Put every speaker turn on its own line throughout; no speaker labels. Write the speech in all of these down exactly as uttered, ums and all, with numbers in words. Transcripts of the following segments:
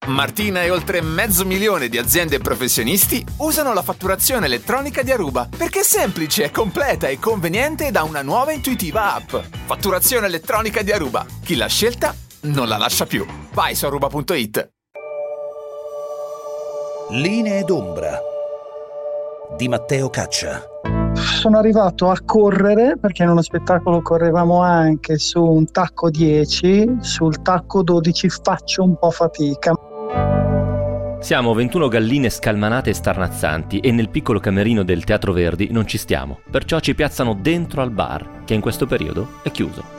Martina e oltre mezzo milione di aziende e professionisti usano la fatturazione elettronica di Aruba perché è semplice, è completa e conveniente da una nuova e intuitiva app. Fatturazione elettronica di Aruba. Chi l'ha scelta non la lascia più. Vai su aruba punto it.
Linee d'ombra di Matteo Caccia.
Sono arrivato a correre perché in uno spettacolo correvamo anche su un tacco dieci, sul tacco dodici faccio un po' fatica.
Siamo ventuno galline scalmanate e starnazzanti e nel piccolo camerino del Teatro Verdi non ci stiamo, perciò ci piazzano dentro al bar, che in questo periodo è chiuso.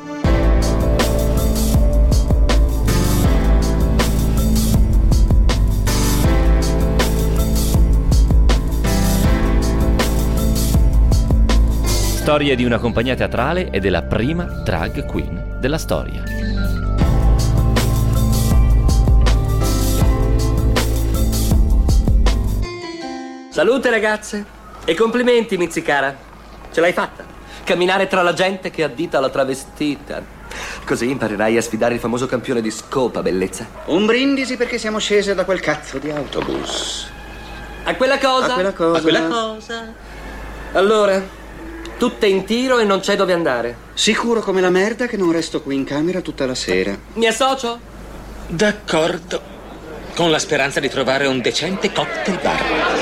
Storie di una compagnia teatrale e della prima drag queen della storia.
Salute ragazze e complimenti Mizzicara, ce l'hai fatta. Camminare tra la gente che addita la travestita. Così imparerai a sfidare il famoso campione di scopa, bellezza.
Un brindisi perché siamo scese da quel cazzo di autobus.
A quella cosa?
A quella cosa.
A quella cosa. Allora, tutte in tiro e non c'è dove andare.
Sicuro come la merda che non resto qui in camera tutta la sera.
Mi associo?
D'accordo, con la speranza di trovare un decente cocktail bar.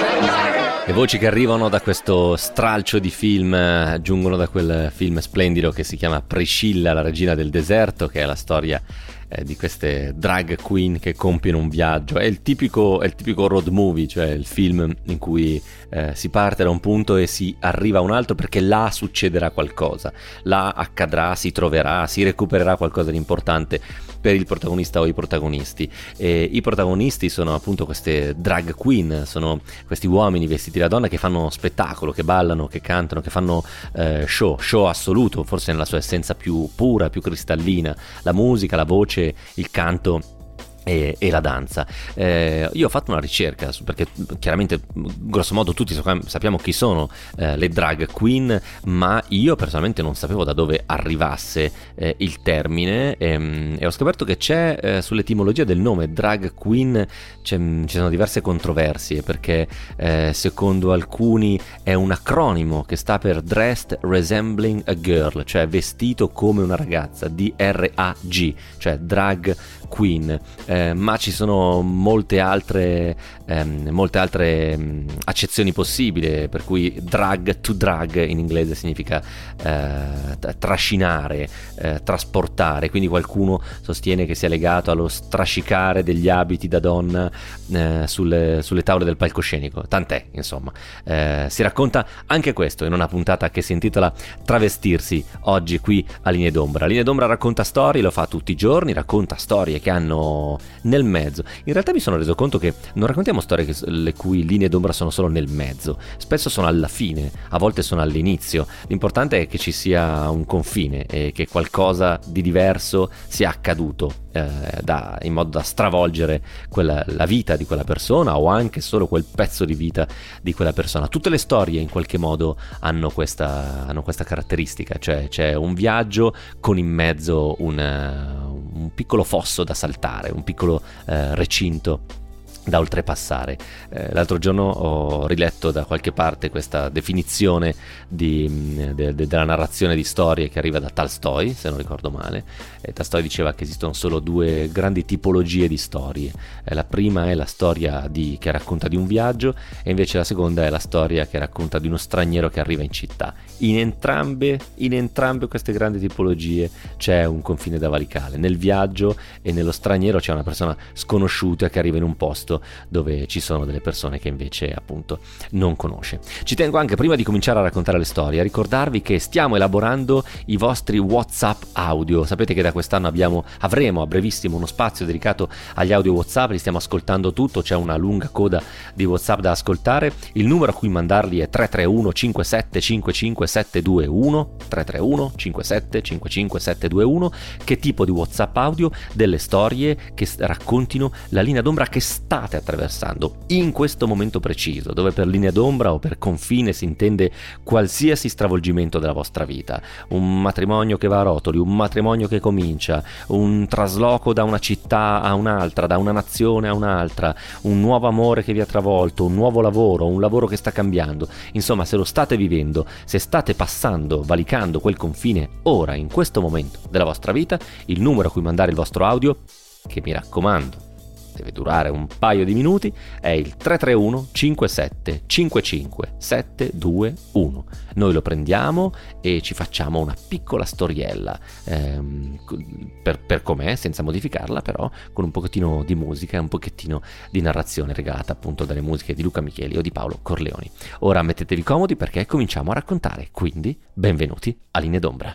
Le voci che arrivano da questo stralcio di film eh, giungono da quel film splendido che si chiama Priscilla, la regina del deserto, che è la storia eh, di queste drag queen che compiono un viaggio. È il tipico, è il tipico road movie, cioè il film in cui eh, si parte da un punto e si arriva a un altro perché là succederà qualcosa, là accadrà, si troverà, si recupererà qualcosa di importante per il protagonista o i protagonisti. E i protagonisti sono appunto queste drag queen, sono questi uomini vestiti da donna che fanno spettacolo, che ballano, che cantano, che fanno eh, show, show assoluto, forse nella sua essenza più pura, più cristallina, la musica, la voce, il canto e, e la danza. Eh, io ho fatto una ricerca su, perché chiaramente grosso modo tutti sappiamo chi sono eh, le drag queen, ma io personalmente non sapevo da dove arrivasse eh, il termine e, e ho scoperto che c'è eh, sull'etimologia del nome drag queen c'è, ci sono diverse controversie, perché eh, secondo alcuni è un acronimo che sta per Dressed Resembling a Girl, cioè vestito come una ragazza, D R A G, cioè drag queen, eh, ma ci sono molte altre ehm, molte altre mh, accezioni possibili, per cui drag to drag in inglese significa eh, trascinare, eh, trasportare, quindi qualcuno sostiene che sia legato allo strascicare degli abiti da donna eh, sulle, sulle tavole del palcoscenico, tant'è, insomma. Eh, si racconta anche questo in una puntata che si intitola Travestirsi, oggi qui a Linee d'Ombra. Linee d'Ombra racconta storie, lo fa tutti i giorni, racconta storie che hanno nel mezzo. In realtà mi sono reso conto che non raccontiamo storie che, le cui linee d'ombra sono solo nel mezzo, spesso sono alla fine, a volte sono all'inizio. L'importante è che ci sia un confine e che qualcosa di diverso sia accaduto eh, da, in modo da stravolgere quella, la vita di quella persona o anche solo quel pezzo di vita di quella persona. Tutte le storie in qualche modo hanno questa, hanno questa caratteristica, cioè c'è un viaggio con in mezzo un un piccolo fosso da saltare, un piccolo eh, recinto da oltrepassare. Eh, l'altro giorno ho riletto da qualche parte questa definizione di, de, de, della narrazione di storie che arriva da Tolstoi, se non ricordo male. E Tolstoi diceva che esistono solo due grandi tipologie di storie. Eh, la prima è la storia di, che racconta di un viaggio, e invece la seconda è la storia che racconta di uno straniero che arriva in città. In entrambe, in entrambe queste grandi tipologie c'è un confine da valicare. Nel viaggio e nello straniero c'è una persona sconosciuta che arriva in un posto dove ci sono delle persone che invece appunto non conosce. Ci tengo anche, prima di cominciare a raccontare le storie, a ricordarvi che stiamo elaborando i vostri WhatsApp audio. Sapete che da quest'anno abbiamo avremo a brevissimo uno spazio dedicato agli audio WhatsApp, li stiamo ascoltando tutto, c'è una lunga coda di WhatsApp da ascoltare. Il numero a cui mandarli è tre tre uno cinque sette cinque cinque sette due uno, tre tre uno cinque sette cinque cinque sette due uno. Che tipo di WhatsApp audio? Delle storie che raccontino la linea d'ombra che sta state attraversando in questo momento preciso, dove per linea d'ombra o per confine si intende qualsiasi stravolgimento della vostra vita, un matrimonio che va a rotoli, un matrimonio che comincia, un trasloco da una città a un'altra, da una nazione a un'altra, un nuovo amore che vi ha travolto, un nuovo lavoro, un lavoro che sta cambiando. Insomma, se lo state vivendo, se state passando, valicando quel confine ora, in questo momento della vostra vita, il numero a cui mandare il vostro audio, che mi raccomando deve durare un paio di minuti, è il tre tre uno cinque sette cinque cinque sette due uno. Noi lo prendiamo e ci facciamo una piccola storiella, ehm, per, per com'è, senza modificarla, però con un pochettino di musica e un pochettino di narrazione regata appunto dalle musiche di Luca Micheli o di Paolo Corleoni. Ora mettetevi comodi perché cominciamo a raccontare, quindi benvenuti a Linee d'Ombra.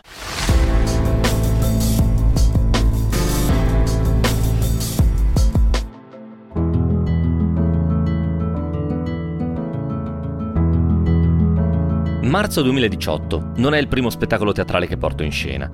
Marzo duemiladiciotto non è il primo spettacolo teatrale che porto in scena.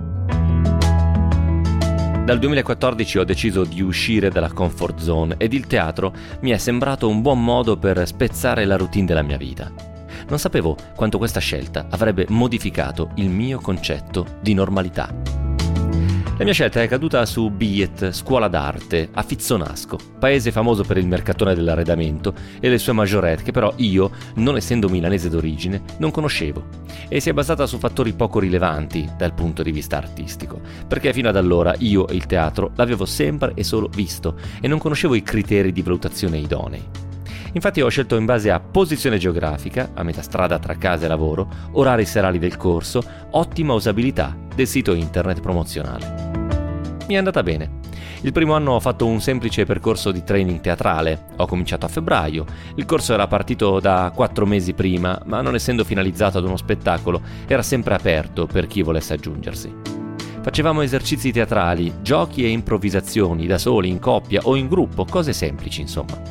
Dal duemilaquattordici ho deciso di uscire dalla comfort zone ed il teatro mi è sembrato un buon modo per spezzare la routine della mia vita. Non sapevo quanto questa scelta avrebbe modificato il mio concetto di normalità. La mia scelta è caduta su Biet, scuola d'arte, a Fizzonasco, paese famoso per il mercatone dell'arredamento e le sue majorette che però io, non essendo milanese d'origine, non conoscevo, e si è basata su fattori poco rilevanti dal punto di vista artistico, perché fino ad allora io e il teatro l'avevo sempre e solo visto e non conoscevo i criteri di valutazione idonei. Infatti ho scelto in base a posizione geografica, a metà strada tra casa e lavoro, orari serali del corso, ottima usabilità del sito internet promozionale. Mi è andata bene. Il primo anno ho fatto un semplice percorso di training teatrale. Ho cominciato a febbraio. Il corso era partito da quattro mesi prima, ma non essendo finalizzato ad uno spettacolo, era sempre aperto per chi volesse aggiungersi. Facevamo esercizi teatrali, giochi e improvvisazioni, da soli, in coppia o in gruppo, cose semplici, insomma.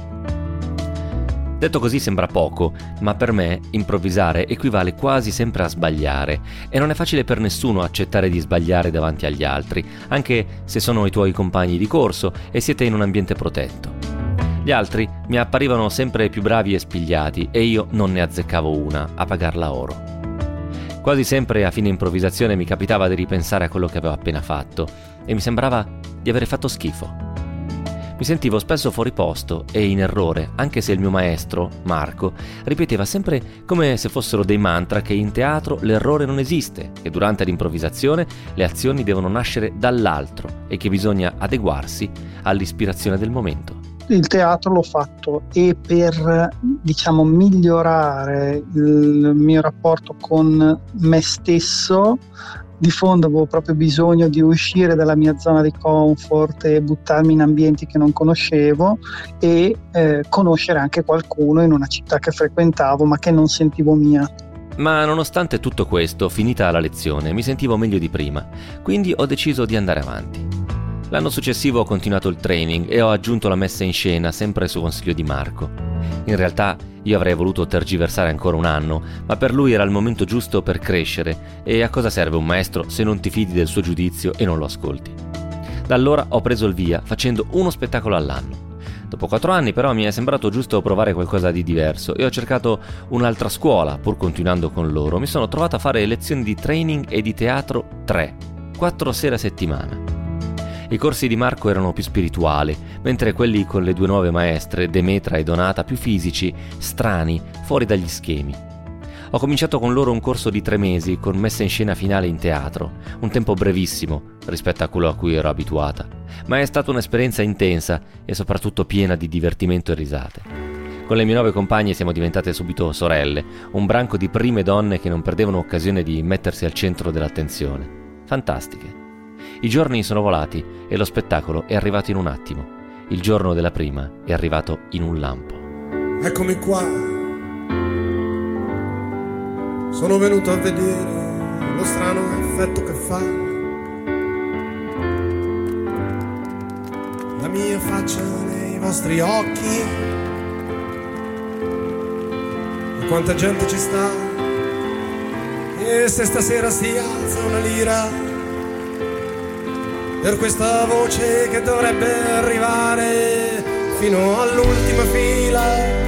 Detto così sembra poco, ma per me improvvisare equivale quasi sempre a sbagliare e non è facile per nessuno accettare di sbagliare davanti agli altri, anche se sono i tuoi compagni di corso e siete in un ambiente protetto. Gli altri mi apparivano sempre più bravi e spigliati e io non ne azzeccavo una a pagarla oro. Quasi sempre a fine improvvisazione mi capitava di ripensare a quello che avevo appena fatto e mi sembrava di avere fatto schifo. Mi sentivo spesso fuori posto e in errore, anche se il mio maestro, Marco, ripeteva sempre come se fossero dei mantra che in teatro l'errore non esiste, che durante l'improvvisazione le azioni devono nascere dall'altro e che bisogna adeguarsi all'ispirazione del momento.
Il teatro l'ho fatto e per, diciamo, migliorare il mio rapporto con me stesso, di fondo avevo proprio bisogno di uscire dalla mia zona di comfort e buttarmi in ambienti che non conoscevo e eh, conoscere anche qualcuno in una città che frequentavo ma che non sentivo mia.
Ma nonostante tutto questo, finita la lezione, mi sentivo meglio di prima, quindi ho deciso di andare avanti. L'anno successivo ho continuato il training e ho aggiunto la messa in scena, sempre su consiglio di Marco. In realtà io avrei voluto tergiversare ancora un anno, ma per lui era il momento giusto per crescere e a cosa serve un maestro se non ti fidi del suo giudizio e non lo ascolti? Da allora ho preso il via facendo uno spettacolo all'anno. Dopo quattro anni però mi è sembrato giusto provare qualcosa di diverso e ho cercato un'altra scuola, pur continuando con loro. Mi sono trovato a fare lezioni di training e di teatro tre, quattro sere a settimana. I corsi di Marco erano più spirituali, mentre quelli con le due nuove maestre, Demetra e Donata, più fisici, strani, fuori dagli schemi. Ho cominciato con loro un corso di tre mesi con messa in scena finale in teatro, un tempo brevissimo rispetto a quello a cui ero abituata, ma è stata un'esperienza intensa e soprattutto piena di divertimento e risate. Con le mie nuove compagne siamo diventate subito sorelle, un branco di prime donne che non perdevano occasione di mettersi al centro dell'attenzione. Fantastiche. I giorni sono volati e lo spettacolo è arrivato in un attimo. Il giorno della prima è arrivato in un lampo.
Eccomi qua. Sono venuto a vedere lo strano effetto che fa la mia faccia nei vostri occhi. E quanta gente ci sta. E se stasera si alza una lira per questa voce che dovrebbe arrivare fino all'ultima fila,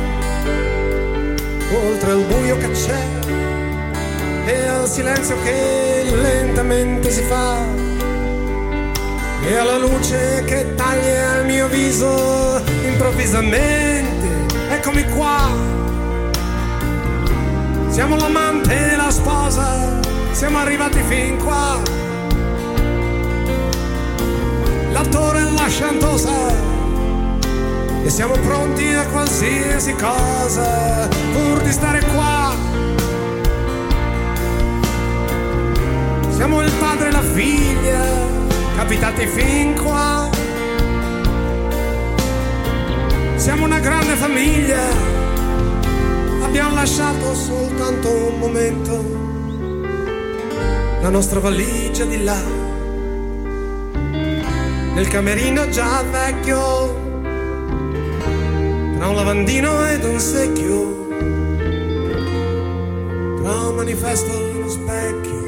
oltre al buio che c'è e al silenzio che lentamente si fa, e alla luce che taglia il mio viso improvvisamente. Eccomi qua, siamo l'amante e la sposa, siamo arrivati fin qua, l'attore e la chantosa, e siamo pronti a qualsiasi cosa pur di stare qua. Siamo il padre e la figlia, capitati fin qua. Siamo una grande famiglia, abbiamo lasciato soltanto un momento, la nostra valigia di là, nel camerino già vecchio, tra un lavandino ed un secchio, tra un manifesto e uno specchio,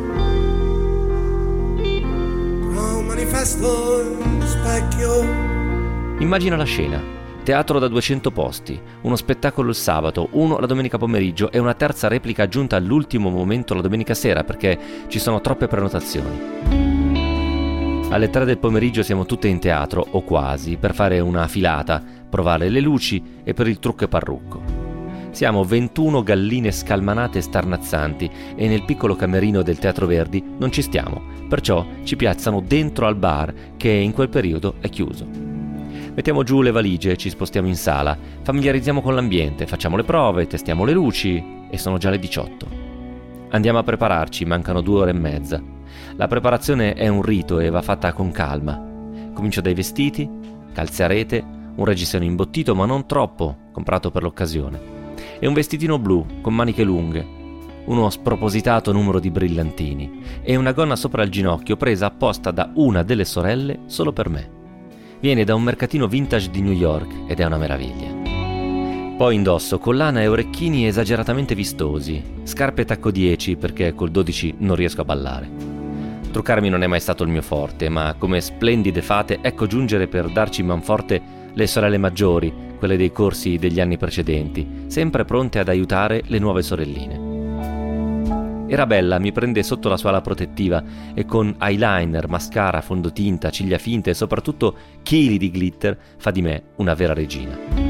tra un manifesto e uno specchio.
Immagina la scena: teatro da duecento posti, uno spettacolo il sabato, uno la domenica pomeriggio e una terza replica aggiunta all'ultimo momento la domenica sera perché ci sono troppe prenotazioni. Alle tre del pomeriggio siamo tutte in teatro, o quasi, per fare una filata, provare le luci e per il trucco e parrucco. Siamo ventuno galline scalmanate e starnazzanti e nel piccolo camerino del Teatro Verdi non ci stiamo, perciò ci piazzano dentro al bar che in quel periodo è chiuso. Mettiamo giù le valigie, ci spostiamo in sala, familiarizziamo con l'ambiente, facciamo le prove, testiamo le luci e sono già le diciotto. Andiamo a prepararci, mancano due ore e mezza. La preparazione è un rito e va fatta con calma. Comincio dai vestiti, calze a rete, un reggiseno imbottito ma non troppo, comprato per l'occasione, e un vestitino blu con maniche lunghe, uno spropositato numero di brillantini e una gonna sopra il ginocchio presa apposta da una delle sorelle solo per me. Viene da un mercatino vintage di New York ed è una meraviglia. Poi indosso collana e orecchini esageratamente vistosi, scarpe tacco dieci perché col dodici non riesco a ballare. Truccarmi non è mai stato il mio forte, ma come splendide fate ecco giungere per darci manforte le sorelle maggiori, quelle dei corsi degli anni precedenti, sempre pronte ad aiutare le nuove sorelline. Arabella mi prende sotto la sua ala protettiva e con eyeliner, mascara, fondotinta, ciglia finte e soprattutto chili di glitter fa di me una vera regina.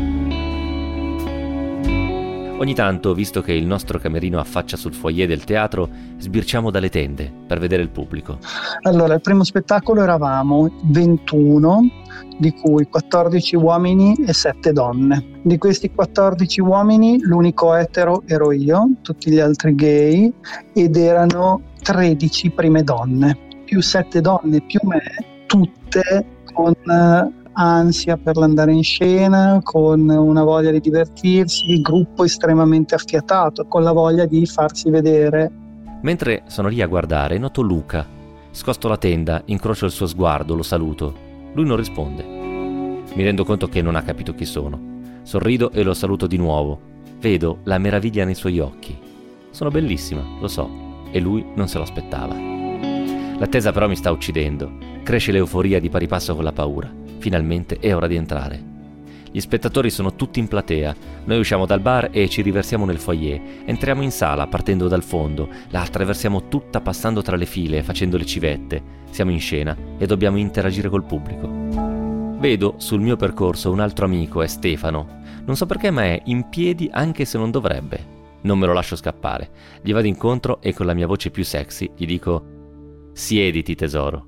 Ogni tanto, visto che il nostro camerino affaccia sul foyer del teatro, sbirciamo dalle tende per vedere il pubblico.
Allora, il primo spettacolo eravamo ventuno, di cui quattordici uomini e sette donne. Di questi quattordici uomini, l'unico etero ero io, tutti gli altri gay, ed erano tredici prime donne, più sette donne più me, tutte con ansia per l'andare in scena, con una voglia di divertirsi, il gruppo estremamente affiatato, con la voglia di farsi vedere.
Mentre sono lì a guardare, noto Luca. Scosto la tenda, incrocio il suo sguardo, lo saluto. Lui non risponde. Mi rendo conto che non ha capito chi sono. Sorrido e lo saluto di nuovo. Vedo la meraviglia nei suoi occhi. Sono bellissima, lo so, e lui non se lo aspettava. L'attesa però mi sta uccidendo. Cresce l'euforia di pari passo con la paura. Finalmente è ora di entrare. Gli spettatori sono tutti in platea. Noi usciamo dal bar e ci riversiamo nel foyer. Entriamo in sala partendo dal fondo. La attraversiamo tutta passando tra le file, facendo le civette. Siamo in scena e dobbiamo interagire col pubblico. Vedo sul mio percorso un altro amico, è Stefano. Non so perché, ma è in piedi anche se non dovrebbe. Non me lo lascio scappare. Gli vado incontro e con la mia voce più sexy gli dico: siediti tesoro.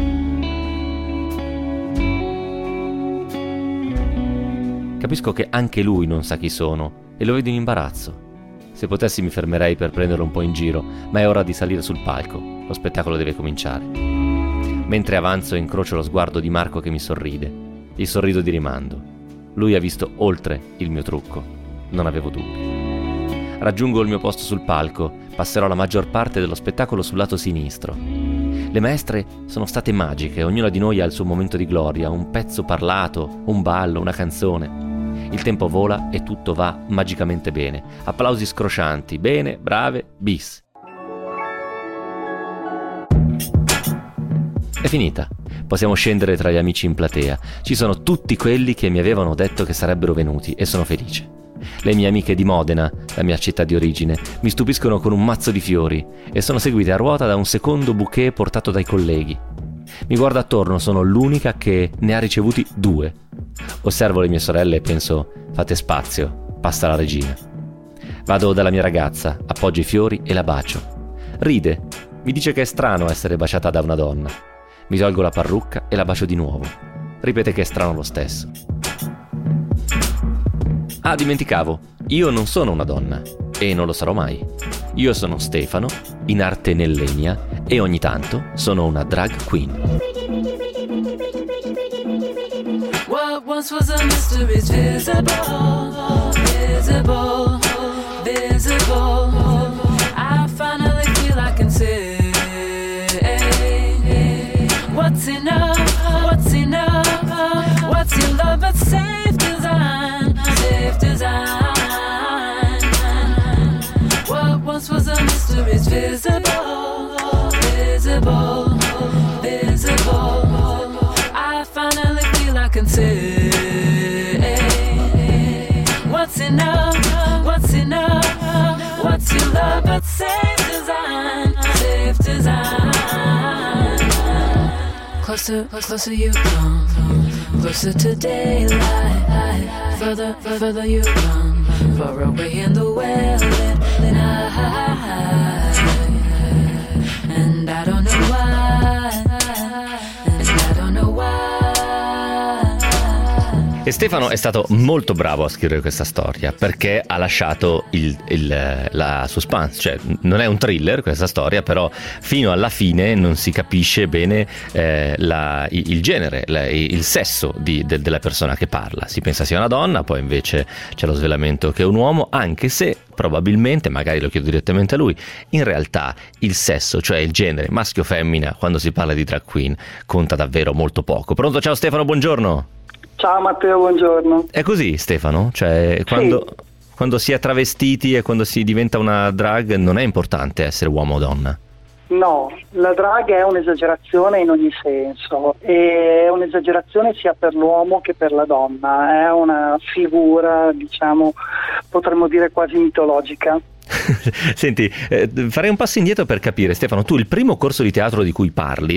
Capisco che anche lui non sa chi sono e lo vedo in imbarazzo. Se potessi mi fermerei per prenderlo un po' in giro, ma è ora di salire sul palco. Lo spettacolo deve cominciare. Mentre avanzo incrocio lo sguardo di Marco che mi sorride. Gli sorrido di rimando. Lui ha visto oltre il mio trucco. Non avevo dubbi. Raggiungo il mio posto sul palco. Passerò la maggior parte dello spettacolo sul lato sinistro. Le maestre sono state magiche, ognuna di noi ha il suo momento di gloria, un pezzo parlato, un ballo, una canzone. Il tempo vola e tutto va magicamente bene. Applausi scroscianti, bene, brave, bis. È finita. Possiamo scendere tra gli amici in platea. Ci sono tutti quelli che mi avevano detto che sarebbero venuti e sono felice. Le mie amiche di Modena, la mia città di origine, mi stupiscono con un mazzo di fiori e sono seguite a ruota da un secondo bouquet portato dai colleghi. Mi guardo attorno, sono l'unica che ne ha ricevuti due. Osservo le mie sorelle e penso: fate spazio, passa la regina. Vado dalla mia ragazza, appoggio i fiori e la bacio. Ride, mi dice che è strano essere baciata da una donna. Mi tolgo la parrucca e la bacio di nuovo. Ripete che è strano lo stesso. Ah, dimenticavo, io non sono una donna e non lo sarò mai. Io sono Stefano, in arte Nellenia, e ogni tanto sono una drag queen.
What once was a mystery is visible, visible, visible. I finally feel I can say what's enough, what's enough, what's your love but safe design, safe design. What once was a mystery is visible, visible, visible. I finally feel I can say what's enough, what's enough, what's your love but safe design, safe design. Closer, closer you come, closer to daylight. Further, further you run, far away in the well lit night. And I don't know why, and I don't know why.
E Stefano è stato molto bravo a scrivere questa storia perché ha lasciato il, il, la suspense, cioè non è un thriller questa storia, però fino alla fine non si capisce bene eh, la, il, il genere, la, il sesso di, de, della persona che parla. Si pensa sia una donna, poi invece c'è lo svelamento che è un uomo, anche se probabilmente, magari lo chiedo direttamente a lui, in realtà il sesso, cioè il genere maschio o femmina, quando si parla di drag queen conta davvero molto poco. Pronto? Ciao Stefano, buongiorno.
Ciao Matteo, buongiorno.
È così, Stefano? Cioè, quando,
sì.
quando si è travestiti e quando si diventa una drag non è importante essere uomo o donna?
No, la drag è un'esagerazione in ogni senso, e è un'esagerazione sia per l'uomo che per la donna, è una figura, diciamo, potremmo dire quasi mitologica.
Senti, eh, farei un passo indietro per capire, Stefano, tu il primo corso di teatro di cui parli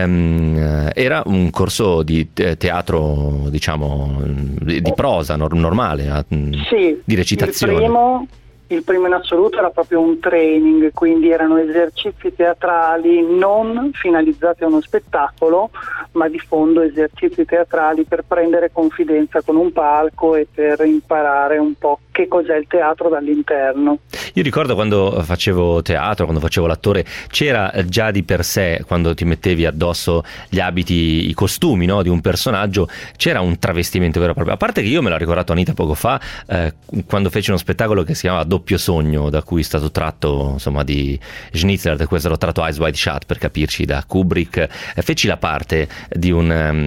ehm, era un corso di teatro, diciamo, di, di prosa nor- normale,
sì,
di recitazione?
Il primo, il primo in assoluto era proprio un training, quindi erano esercizi teatrali non finalizzati a uno spettacolo, ma di fondo esercizi teatrali per prendere confidenza con un palco e per imparare un po' che cos'è il teatro dall'interno.
Io ricordo quando facevo teatro, quando facevo l'attore, c'era già di per sé, quando ti mettevi addosso gli abiti, i costumi, no, di un personaggio, c'era un travestimento vero e proprio. A parte che io me l'ho ricordato Anita poco fa, eh, quando fece uno spettacolo che si chiamava Doppio Sogno, da cui è stato tratto, insomma, di Schnitzler, da cui è stato tratto Eyes Wide Shut, per capirci, da Kubrick. Eh, feci la parte di un,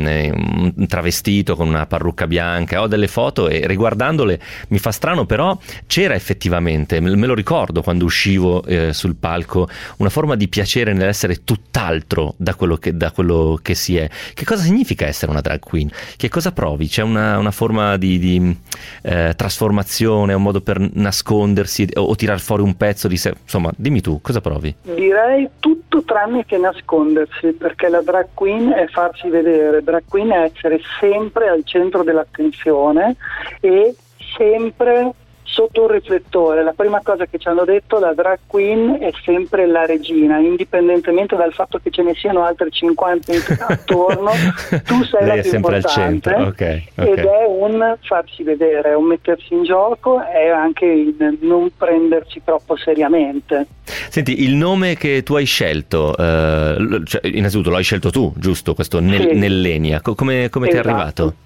um, un travestito con una parrucca bianca. Ho delle foto e riguardandole mi fa strano, però c'era effettivamente, me lo ricordo quando uscivo eh, sul palco, una forma di piacere nell'essere tutt'altro da quello che, da quello che si è. Che cosa significa essere una drag queen? Che cosa provi? C'è una, una forma di, di eh, trasformazione, un modo per nascondersi o, o tirar fuori un pezzo di sé? Insomma, dimmi tu, cosa provi?
Direi tutto tranne che nascondersi, perché la drag queen è farsi vedere, drag queen è essere sempre al centro dell'attenzione e sempre sotto un riflettore. La prima cosa che ci hanno detto, la drag queen è sempre la regina, indipendentemente dal fatto che ce ne siano altre cinquanta attorno, tu sei
lei
la
è
più
sempre
importante.
al centro, okay, okay.
Ed è un farsi vedere, è un mettersi in gioco, è anche il non prendersi troppo seriamente.
Senti, il nome che tu hai scelto, eh, cioè, innanzitutto lo hai scelto tu, giusto? Questo Nel-
sì.
Nellenia, come, come
Esatto.
ti è arrivato?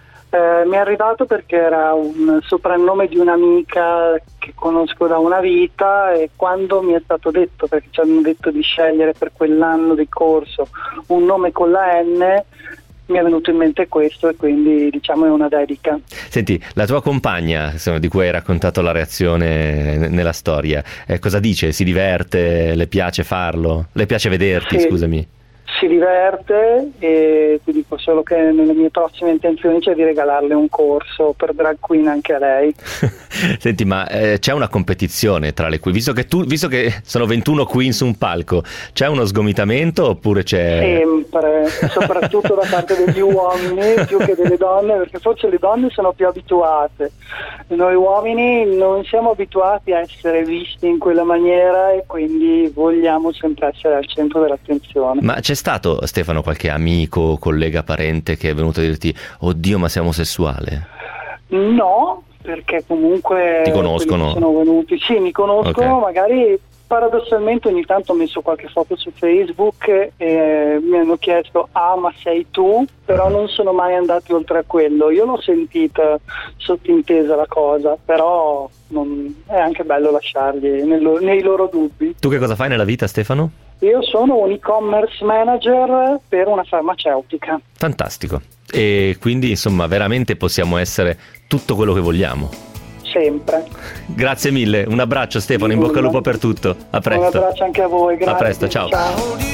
Eh, mi è arrivato perché era un soprannome di un'amica che conosco da una vita, e quando mi è stato detto, perché ci hanno detto di scegliere per quell'anno di corso un nome con la N, mi è venuto in mente questo, e quindi diciamo è una dedica.
Senti, la tua compagna, insomma, di cui hai raccontato la reazione n- nella storia, eh, cosa dice? Si diverte? Le piace farlo? Le piace vederti,
Sì.
scusami?
si diverte, e ti dico solo che nelle mie prossime intenzioni c'è di regalarle un corso per drag queen anche a lei.
Senti, ma eh, c'è una competizione tra le queen, visto che tu, visto che sono ventuno queen su un palco, c'è uno sgomitamento oppure c'è...
Sempre, soprattutto da parte degli uomini più che delle donne, perché forse le donne sono più abituate. Noi uomini non siamo abituati a essere visti in quella maniera e quindi vogliamo sempre essere al centro dell'attenzione.
Ma c'è stato, Stefano, qualche amico, collega, parente che è venuto a dirti oddio ma siamo sessuale?
No, perché comunque
ti conoscono?
Sono venuti, sì, mi conoscono,
okay.
Magari paradossalmente ogni tanto ho messo qualche foto su Facebook e mi hanno chiesto ah ma sei tu, però non sono mai andati oltre a quello. Io l'ho sentita sottintesa la cosa, però non, è anche bello lasciarli nel, nei loro dubbi.
Tu che cosa fai nella vita, Stefano?
Io sono un e-commerce manager per una farmaceutica.
Fantastico. E quindi insomma veramente possiamo essere tutto quello che vogliamo.
Sempre.
Grazie mille, un abbraccio Stefano, in bocca al lupo per tutto. A presto.
Un abbraccio anche a voi, grazie.
A presto, ciao.
Ciao.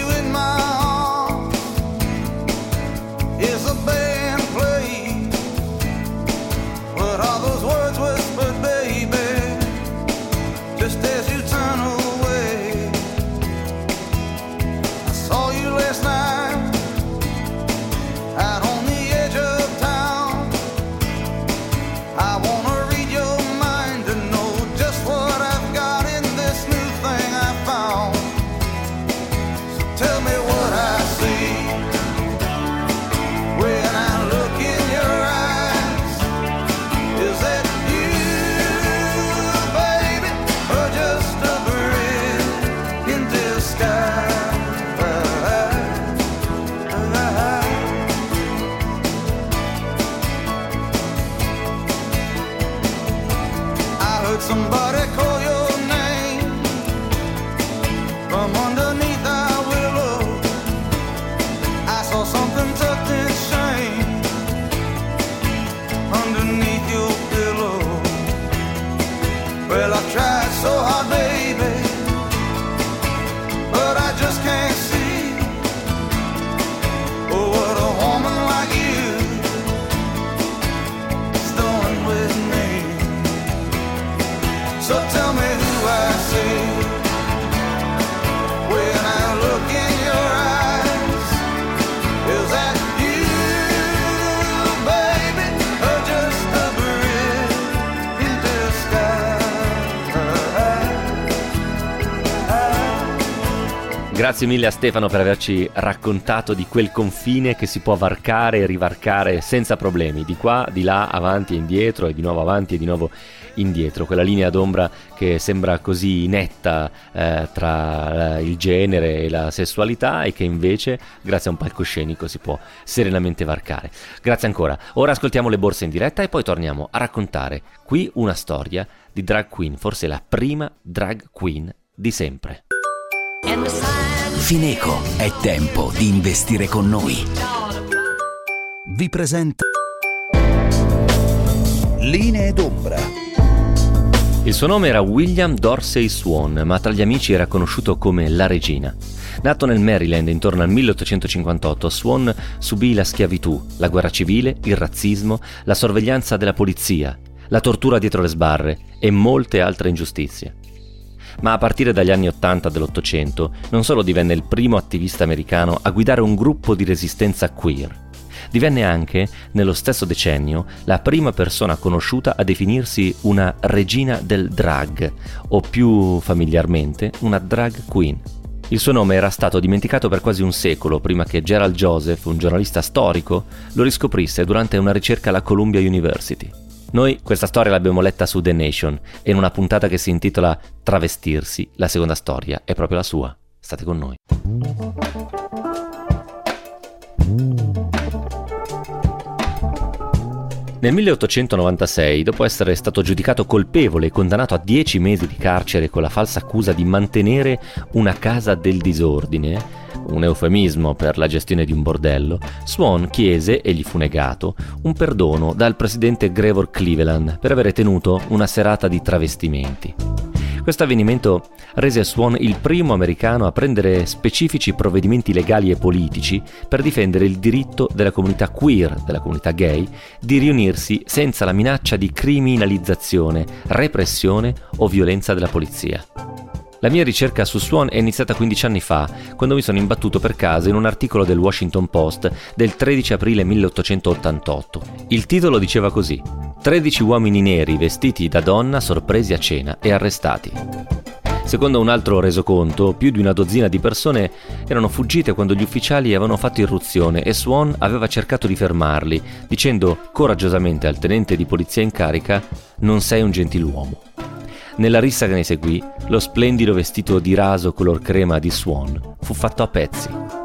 Somebody call your name from underneath our willow. I saw something tucked in shame underneath your pillow. Well, I tried so hard, baby, but I just can't see. Oh, what a woman like you is doing with me. So tell me who I see when I look in your eyes. Is that you, baby, or just a breath in disguise?
Grazie mille a Stefano per averci raccontato di quel confine che si può varcare e rivarcare senza problemi, di qua, di là, avanti e indietro e di nuovo avanti e di nuovo indietro, quella linea d'ombra che sembra così netta eh, tra eh, il genere e la sessualità e che invece grazie a un palcoscenico si può serenamente varcare. Grazie ancora. Ora ascoltiamo le borse in diretta e poi torniamo a raccontare qui una storia di drag queen, forse la prima drag queen di sempre.
Fineco, è tempo di investire con noi. Vi presenta Linee d'ombra.
Il suo nome era William Dorsey Swan, ma tra gli amici era conosciuto come La Regina. Nato nel Maryland intorno al milleottocentocinquantotto, Swan subì la schiavitù, la guerra civile, il razzismo, la sorveglianza della polizia, la tortura dietro le sbarre e molte altre ingiustizie. Ma a partire dagli anni ottanta dell'Ottocento non solo divenne il primo attivista americano a guidare un gruppo di resistenza queer, divenne anche, nello stesso decennio, la prima persona conosciuta a definirsi una regina del drag, o più familiarmente una drag queen. Il suo nome era stato dimenticato per quasi un secolo prima che Gerald Joseph, un giornalista storico, lo riscoprisse durante una ricerca alla Columbia University. Noi questa storia l'abbiamo letta su The Nation e in una puntata che si intitola Travestirsi, la seconda storia è proprio la sua. State con noi. Nel milleottocentonovantasei, dopo essere stato giudicato colpevole e condannato a dieci mesi di carcere con la falsa accusa di mantenere una casa del disordine, un eufemismo per la gestione di un bordello, Swan chiese, e gli fu negato, un perdono dal presidente Grover Cleveland per avere tenuto una serata di travestimenti. Questo avvenimento rese Swan il primo americano a prendere specifici provvedimenti legali e politici per difendere il diritto della comunità queer, della comunità gay, di riunirsi senza la minaccia di criminalizzazione, repressione o violenza della polizia. La mia ricerca su Swan è iniziata quindici anni fa, quando mi sono imbattuto per caso in un articolo del Washington Post del tredici aprile milleottocentottantotto. Il titolo diceva così: tredici uomini neri vestiti da donna sorpresi a cena e arrestati. Secondo un altro resoconto, più di una dozzina di persone erano fuggite quando gli ufficiali avevano fatto irruzione e Swan aveva cercato di fermarli, dicendo coraggiosamente al tenente di polizia in carica: «Non sei un gentiluomo». Nella rissa che ne seguì, lo splendido vestito di raso color crema di Swan fu fatto a pezzi.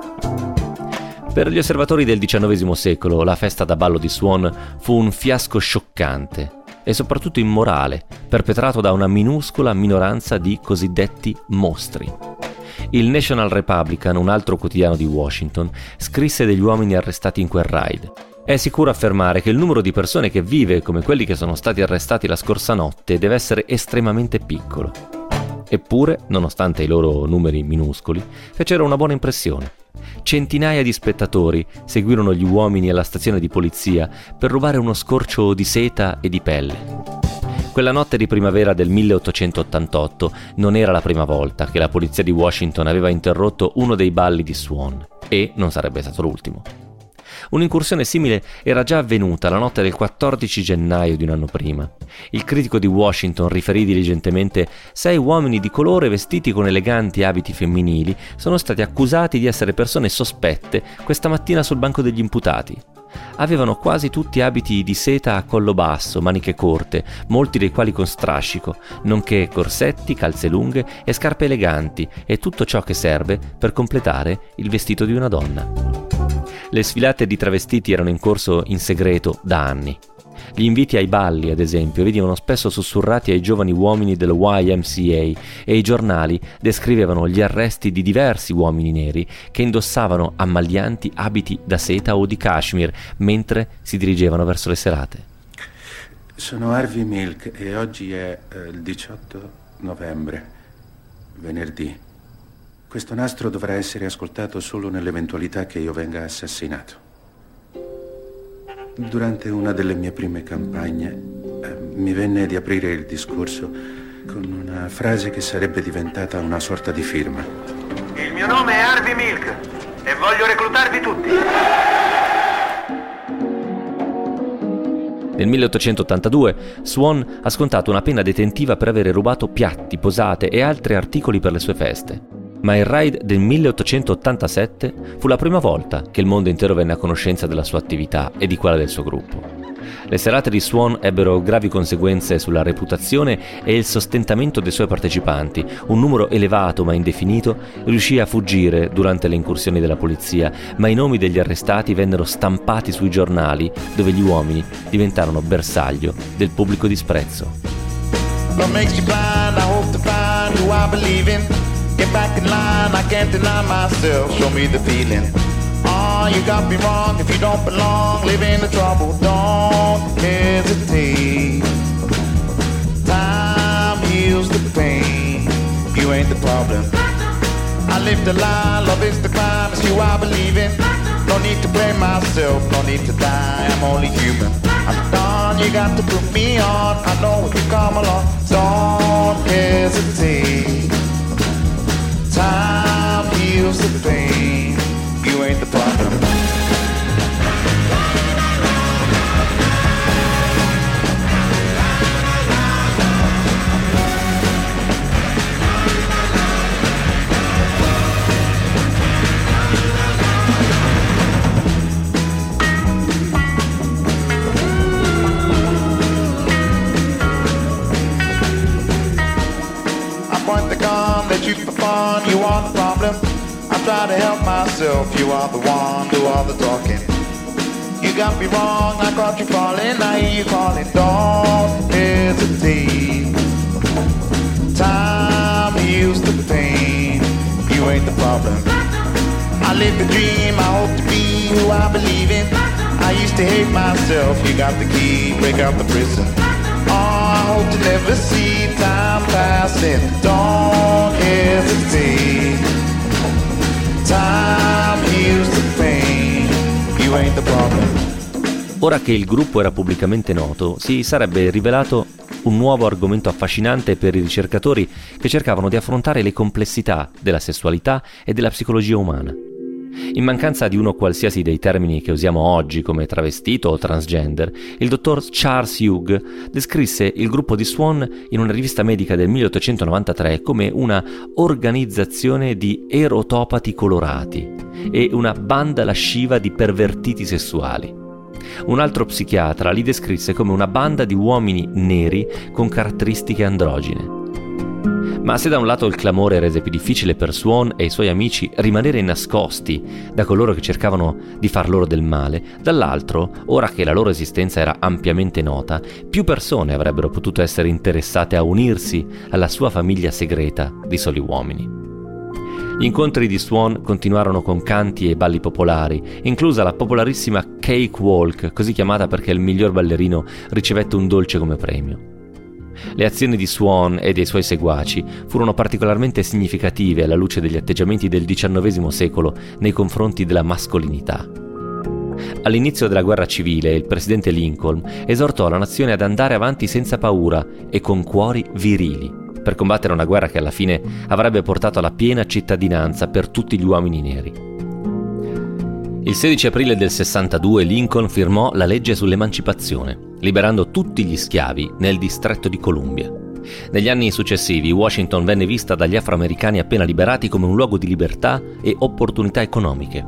Per gli osservatori del diciannovesimo secolo, la festa da ballo di Swan fu un fiasco scioccante e soprattutto immorale, perpetrato da una minuscola minoranza di cosiddetti mostri. Il National Republican, un altro quotidiano di Washington, scrisse degli uomini arrestati in quel raid. È sicuro affermare che il numero di persone che vive come quelli che sono stati arrestati la scorsa notte deve essere estremamente piccolo. Eppure, nonostante i loro numeri minuscoli, fecero una buona impressione. Centinaia di spettatori seguirono gli uomini alla stazione di polizia per rubare uno scorcio di seta e di pelle. Quella notte di primavera del milleottocentottantotto non era la prima volta che la polizia di Washington aveva interrotto uno dei balli di Swan, e non sarebbe stato l'ultimo. Un'incursione simile era già avvenuta la notte del quattordici gennaio di un anno prima. Il critico di Washington riferì diligentemente: sei uomini di colore vestiti con eleganti abiti femminili sono stati accusati di essere persone sospette questa mattina sul banco degli imputati. Avevano quasi tutti abiti di seta a collo basso, maniche corte, molti dei quali con strascico, nonché corsetti, calze lunghe e scarpe eleganti, e tutto ciò che serve per completare il vestito di una donna. Le sfilate di travestiti erano in corso in segreto da anni. Gli inviti ai balli, ad esempio, venivano spesso sussurrati ai giovani uomini dello Y M C A e i giornali descrivevano gli arresti di diversi uomini neri che indossavano ammaglianti abiti da seta o di cashmere mentre si dirigevano verso le serate.
Sono Harvey Milk e oggi è eh, il diciotto novembre, venerdì. Questo nastro dovrà essere ascoltato solo nell'eventualità che io venga assassinato. Durante una delle mie prime campagne eh, mi venne di aprire il discorso con una frase che sarebbe diventata una sorta di firma.
Il mio nome è Harvey Milk e voglio reclutarvi tutti.
Nel milleottocentottantadue Swan ha scontato una pena detentiva per avere rubato piatti, posate e altri articoli per le sue feste. Ma il raid del milleottocentottantasette fu la prima volta che il mondo intero venne a conoscenza della sua attività e di quella del suo gruppo. Le serate di Swan ebbero gravi conseguenze sulla reputazione e il sostentamento dei suoi partecipanti. Un numero elevato ma indefinito riuscì a fuggire durante le incursioni della polizia, ma i nomi degli arrestati vennero stampati sui giornali, dove gli uomini diventarono bersaglio del pubblico disprezzo.
What makes you blind? I hope to find who I believe in. Get back in line, I can't deny myself. Show me the feeling. Oh, you got me wrong. If you don't belong, live in the trouble. Don't hesitate. Time heals the pain. You ain't the problem. I live the lie, love is the crime. It's you I believe in. No need to blame myself, no need to die. I'm only human. I'm done, you got to put me on. I know if you come along. Don't hesitate. Time heals the pain. You ain't the problem. Shoot for fun, you are the problem. I try to help myself, you are the one, do all the talking. You got me wrong, I caught you falling, I hear you calling. Don't hesitate. Time heals the pain. You ain't the problem. I live the dream, I hope to be who I believe in. I used to hate myself, you got the key, break out the prison. Oh, hope to never see time passing. Don't hesitate. Time heals the pain. You ain't the problem.
Ora che il gruppo era pubblicamente noto, si sarebbe rivelato un nuovo argomento affascinante per i ricercatori che cercavano di affrontare le complessità della sessualità e della psicologia umana. In mancanza di uno qualsiasi dei termini che usiamo oggi come travestito o transgender, il dottor Charles Hugh descrisse il gruppo di Swan in una rivista medica del milleottocentonovantatré come una organizzazione di erotopati colorati e una banda lasciva di pervertiti sessuali. Un altro psichiatra li descrisse come una banda di uomini neri con caratteristiche androgine. Ma se da un lato il clamore rese più difficile per Swan e i suoi amici rimanere nascosti da coloro che cercavano di far loro del male, dall'altro, ora che la loro esistenza era ampiamente nota, più persone avrebbero potuto essere interessate a unirsi alla sua famiglia segreta di soli uomini. Gli incontri di Swan continuarono con canti e balli popolari, inclusa la popolarissima Cake Walk, così chiamata perché il miglior ballerino ricevette un dolce come premio. Le azioni di Swan e dei suoi seguaci furono particolarmente significative alla luce degli atteggiamenti del diciannovesimo secolo nei confronti della mascolinità. All'inizio della guerra civile, il presidente Lincoln esortò la nazione ad andare avanti senza paura e con cuori virili, per combattere una guerra che alla fine avrebbe portato alla piena cittadinanza per tutti gli uomini neri. Il sedici aprile del sessantadue Lincoln firmò la legge sull'emancipazione, liberando tutti gli schiavi nel distretto di Columbia. Negli anni successivi Washington venne vista dagli afroamericani appena liberati come un luogo di libertà e opportunità economiche.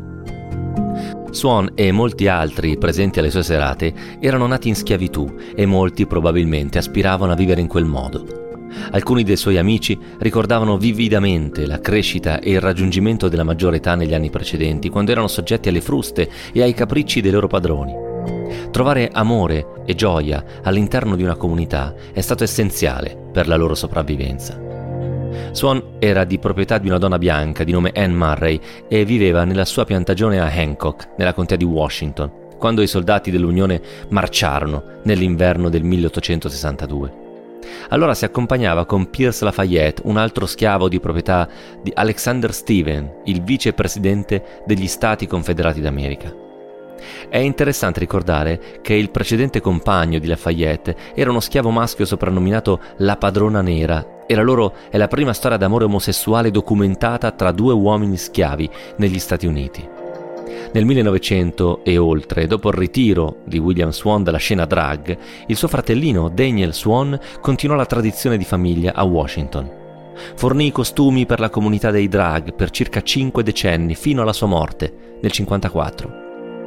Swan e molti altri presenti alle sue serate erano nati in schiavitù e molti probabilmente aspiravano a vivere in quel modo. Alcuni dei suoi amici ricordavano vividamente la crescita e il raggiungimento della maggiore età negli anni precedenti, quando erano soggetti alle fruste e ai capricci dei loro padroni. Trovare amore e gioia all'interno di una comunità è stato essenziale per la loro sopravvivenza. Swan era di proprietà di una donna bianca di nome Anne Murray e viveva nella sua piantagione a Hancock, nella contea di Washington, quando i soldati dell'Unione marciarono nell'inverno del milleottocentosessantadue. Allora si accompagnava con Pierce Lafayette, un altro schiavo di proprietà di Alexander Steven, il vicepresidente degli Stati Confederati d'America. È interessante ricordare che il precedente compagno di Lafayette era uno schiavo maschio soprannominato la padrona nera e la loro è la prima storia d'amore omosessuale documentata tra due uomini schiavi negli Stati Uniti. Nel millenovecento e oltre, dopo il ritiro di William Swan dalla scena drag, il suo fratellino Daniel Swan continuò la tradizione di famiglia a Washington. Fornì i costumi per la comunità dei drag per circa cinque decenni fino alla sua morte nel cinquantaquattro.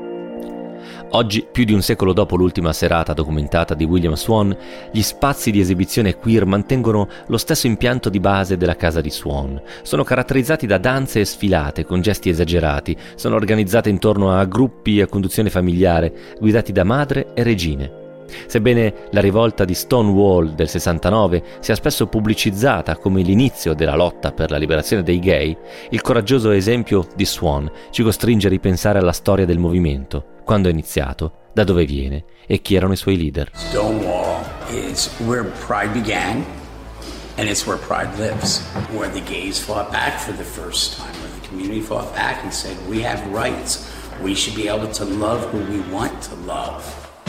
Oggi, più di un secolo dopo l'ultima serata documentata di William Swan, gli spazi di esibizione queer mantengono lo stesso impianto di base della casa di Swan. Sono caratterizzati da danze e sfilate con gesti esagerati, sono organizzate intorno a gruppi a conduzione familiare, guidati da madre e regine. Sebbene la rivolta di Stonewall del sessantanove sia spesso pubblicizzata come l'inizio della lotta per la liberazione dei gay, il coraggioso esempio di Swan ci costringe a ripensare alla storia del movimento, quando è iniziato, da dove viene e chi erano i suoi leader.
Stonewall is where pride began and it's where pride lives, where the gays fought back for the first time, where the community fought back and said we have rights, we should be able to love who we want to love.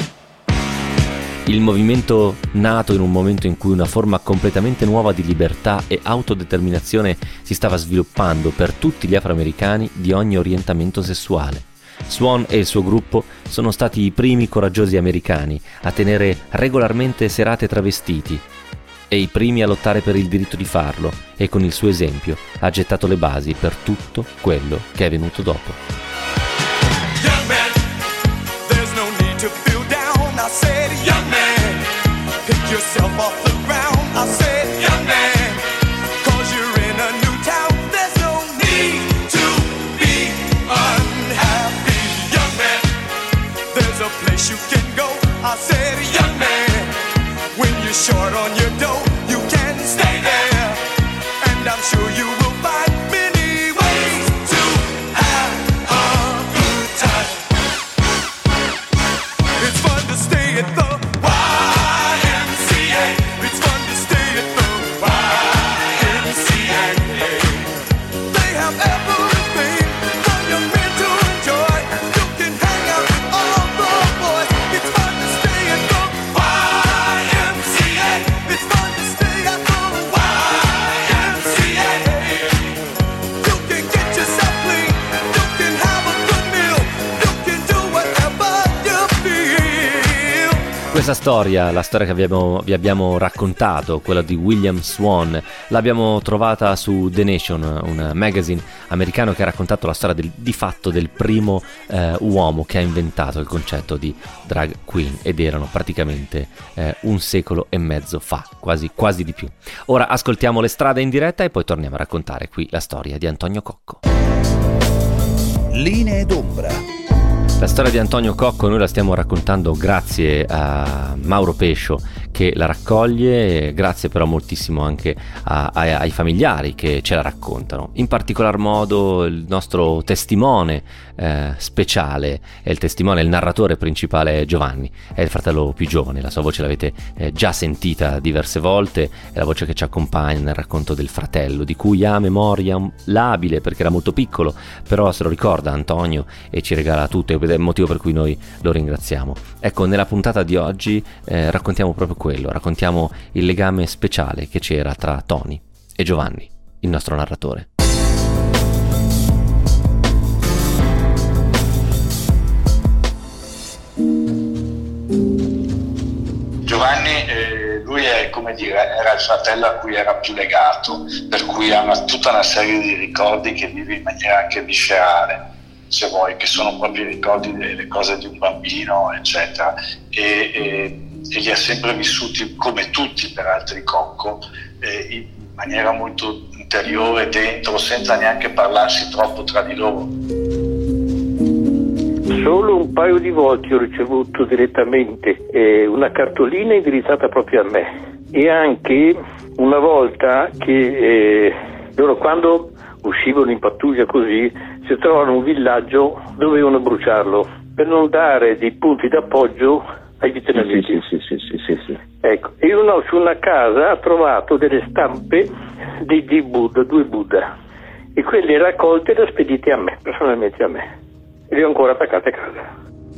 Il movimento nato in un momento in cui una forma completamente nuova di libertà e autodeterminazione si stava sviluppando per tutti gli afroamericani di ogni orientamento sessuale. Swan e il suo gruppo sono stati i primi coraggiosi americani a tenere regolarmente serate travestiti e i primi a lottare per il diritto di farlo, e con il suo esempio ha gettato le basi per tutto quello che è venuto dopo.
Young man, there's no need to feel down. I said, young man, pick yourself off the ground. I said, young man, cause you're in a new town. There's no need to be unhappy. Young man, there's a place you can go. I said, young man, when you're short on your dough, you can stay there. And I'm sure you will find many ways to have a good time. It's fun to stay at the Y M C A.
Questa storia, la storia che vi abbiamo, vi abbiamo raccontato, quella di William Swan, l'abbiamo trovata su The Nation, un magazine americano che ha raccontato la storia del, di fatto del primo eh, uomo che ha inventato il concetto di drag queen, ed erano praticamente eh, un secolo e mezzo fa, quasi, quasi di più. Ora ascoltiamo Le strade in diretta e poi torniamo a raccontare qui la storia di Antonio Cocco.
Linee d'ombra.
La storia di Antonio Cocco noi la stiamo raccontando grazie a Mauro Pescio che la raccoglie, e grazie però moltissimo anche a, a, ai familiari che ce la raccontano. In particolar modo il nostro testimone eh, speciale è il testimone, il narratore principale è Giovanni, è il fratello più giovane, la sua voce l'avete eh, già sentita diverse volte, è la voce che ci accompagna nel racconto del fratello, di cui ha memoria labile perché era molto piccolo, però se lo ricorda Antonio e ci regala tutto, ed è il motivo per cui noi lo ringraziamo. Ecco, nella puntata di oggi eh, raccontiamo proprio quello, raccontiamo il legame speciale che c'era tra Tony e Giovanni, il nostro narratore.
Giovanni, eh, lui è, come dire, era il fratello a cui era più legato, per cui ha una, tutta una serie di ricordi che vive in maniera anche viscerale, se vuoi, che sono proprio i ricordi delle cose di un bambino, eccetera, e, e, e li ha sempre vissuti, come tutti per altri Cocco, eh, in maniera molto interiore, dentro, senza neanche parlarsi troppo tra di loro.
Solo un paio di volte ho ricevuto direttamente eh, una cartolina indirizzata proprio a me, e anche una volta che eh, loro, quando uscivano in pattuglia così, si trovano un villaggio, dovevano bruciarlo per non dare dei punti d'appoggio ai vietnamiti.
Sì, sì, sì, sì, sì.
Ecco, e uno su una casa ha trovato delle stampe di, di Buddha, due Buddha, e quelle raccolte e spedite a me, personalmente a me, e le ho ancora attaccate a casa.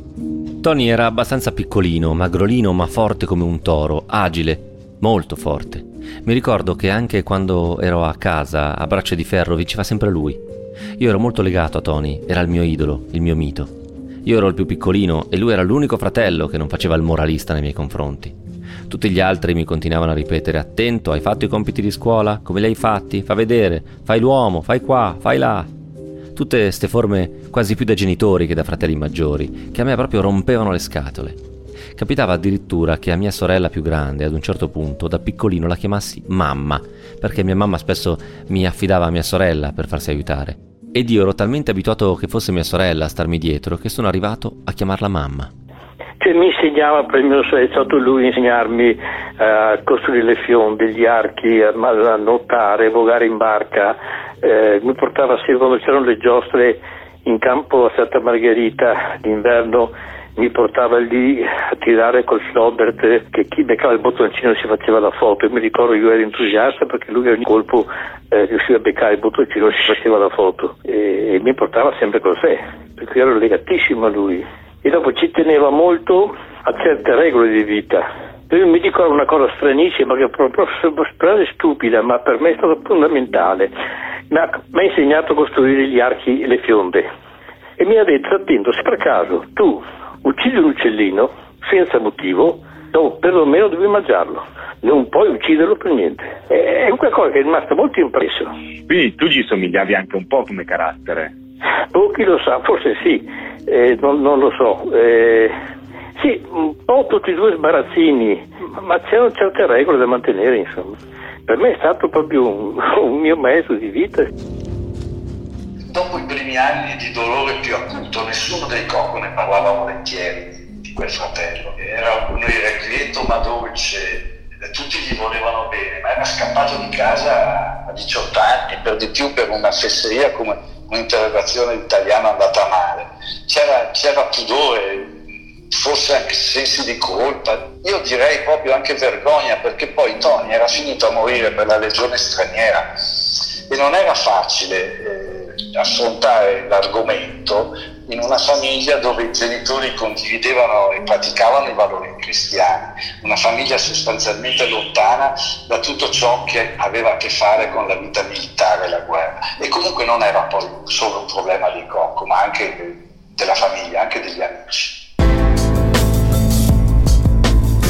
Tony era abbastanza piccolino, magrolino, ma forte come un toro, agile, molto forte. Mi ricordo che anche quando ero a casa, a Braccia di Ferro, vinceva sempre lui. Io ero molto legato a Tony, era il mio idolo, il mio mito. Io ero il più piccolino e lui era l'unico fratello che non faceva il moralista nei miei confronti. Tutti gli altri mi continuavano a ripetere: attento, hai fatto i compiti di scuola? Come li hai fatti? Fa vedere, fai l'uomo, fai qua, fai là. Tutte ste forme quasi più da genitori che da fratelli maggiori, che a me proprio rompevano le scatole. Capitava addirittura che a mia sorella più grande, ad un certo punto, da piccolino la chiamassi mamma, perché mia mamma spesso mi affidava a mia sorella per farsi aiutare. Ed io ero talmente abituato che fosse mia sorella a starmi dietro che sono arrivato a chiamarla mamma.
Cioè, mi insegnava, per me è stato lui a insegnarmi a costruire le fionde, gli archi, a, a nuotare, a vogare in barca. Eh, mi portava sempre, quando c'erano le giostre in campo a Santa Margherita d'inverno, mi portava lì a tirare col Schnobbert, che chi beccava il bottoncino si faceva la foto. E mi ricordo che io ero entusiasta perché lui a ogni colpo eh, riusciva a beccare il bottoncino e si faceva la foto, e, e mi portava sempre con sé, perché io ero legatissimo a lui. E dopo ci teneva molto a certe regole di vita. Io mi dico una cosa stranissima, che proprio sembrare stupida, ma per me è stato fondamentale. Mi ha, mi ha insegnato a costruire gli archi e le fionde, e mi ha detto: attento, se per caso tu uccidi un uccellino senza motivo, no, perlomeno devi mangiarlo, non puoi ucciderlo per niente. È un qualcosa che è rimasto molto impresso.
Quindi tu gli somigliavi anche un po' come carattere?
Oh, chi lo sa, forse sì, eh, non, non lo so. Eh, sì, un po' tutti e due sbarazzini, ma c'erano certe regole da mantenere, insomma. Per me è stato proprio un, un mio mezzo di vita.
Dopo i primi anni di dolore più acuto, nessuno dei Cocco ne parlava volentieri di quel fratello. Era un irrequieto ma dolce, tutti gli volevano bene, ma era scappato di casa a diciotto anni, per di più per una fesseria come un'interrogazione d'italiano andata male. C'era, c'era pudore, forse anche sensi di colpa, io direi proprio anche vergogna, perché poi Tony era finito a morire per la legione straniera e non era facile eh, affrontare l'argomento in una famiglia dove i genitori condividevano e praticavano i valori cristiani, una famiglia sostanzialmente lontana da tutto ciò che aveva a che fare con la vita militare e la guerra. E comunque non era poi solo un problema di Cocco, ma anche della famiglia, anche degli amici.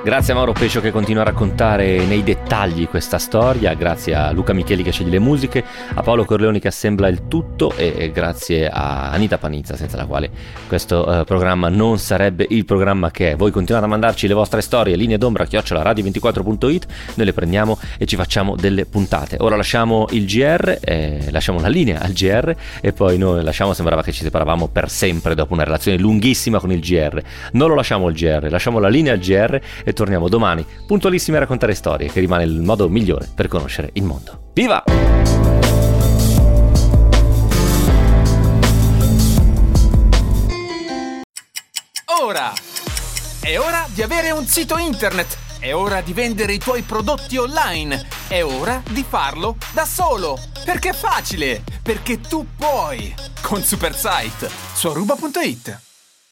Grazie a Mauro Pescio che continua a raccontare nei dettagli questa storia, grazie a Luca Micheli che sceglie le musiche, a Paolo Corleoni che assembla il tutto e, e grazie a Anita Panizza, senza la quale questo uh, programma non sarebbe il programma che è. Voi continuate a mandarci le vostre storie, linee d'ombra chiocciola radio ventiquattro punto it, noi le prendiamo e ci facciamo delle puntate. Ora lasciamo il G R, eh, lasciamo la linea al G R e poi noi lasciamo, sembrava che ci separavamo per sempre dopo una relazione lunghissima con il G R. Non lo lasciamo al G R, lasciamo la linea al G R e torniamo domani puntualissimi a raccontare storie, che rimane il modo migliore per conoscere il mondo. Viva!
Ora! È ora di avere un sito internet! È ora di vendere i tuoi prodotti online! È ora di farlo da solo! Perché è facile! Perché tu puoi! Con Supersite su aruba punto it.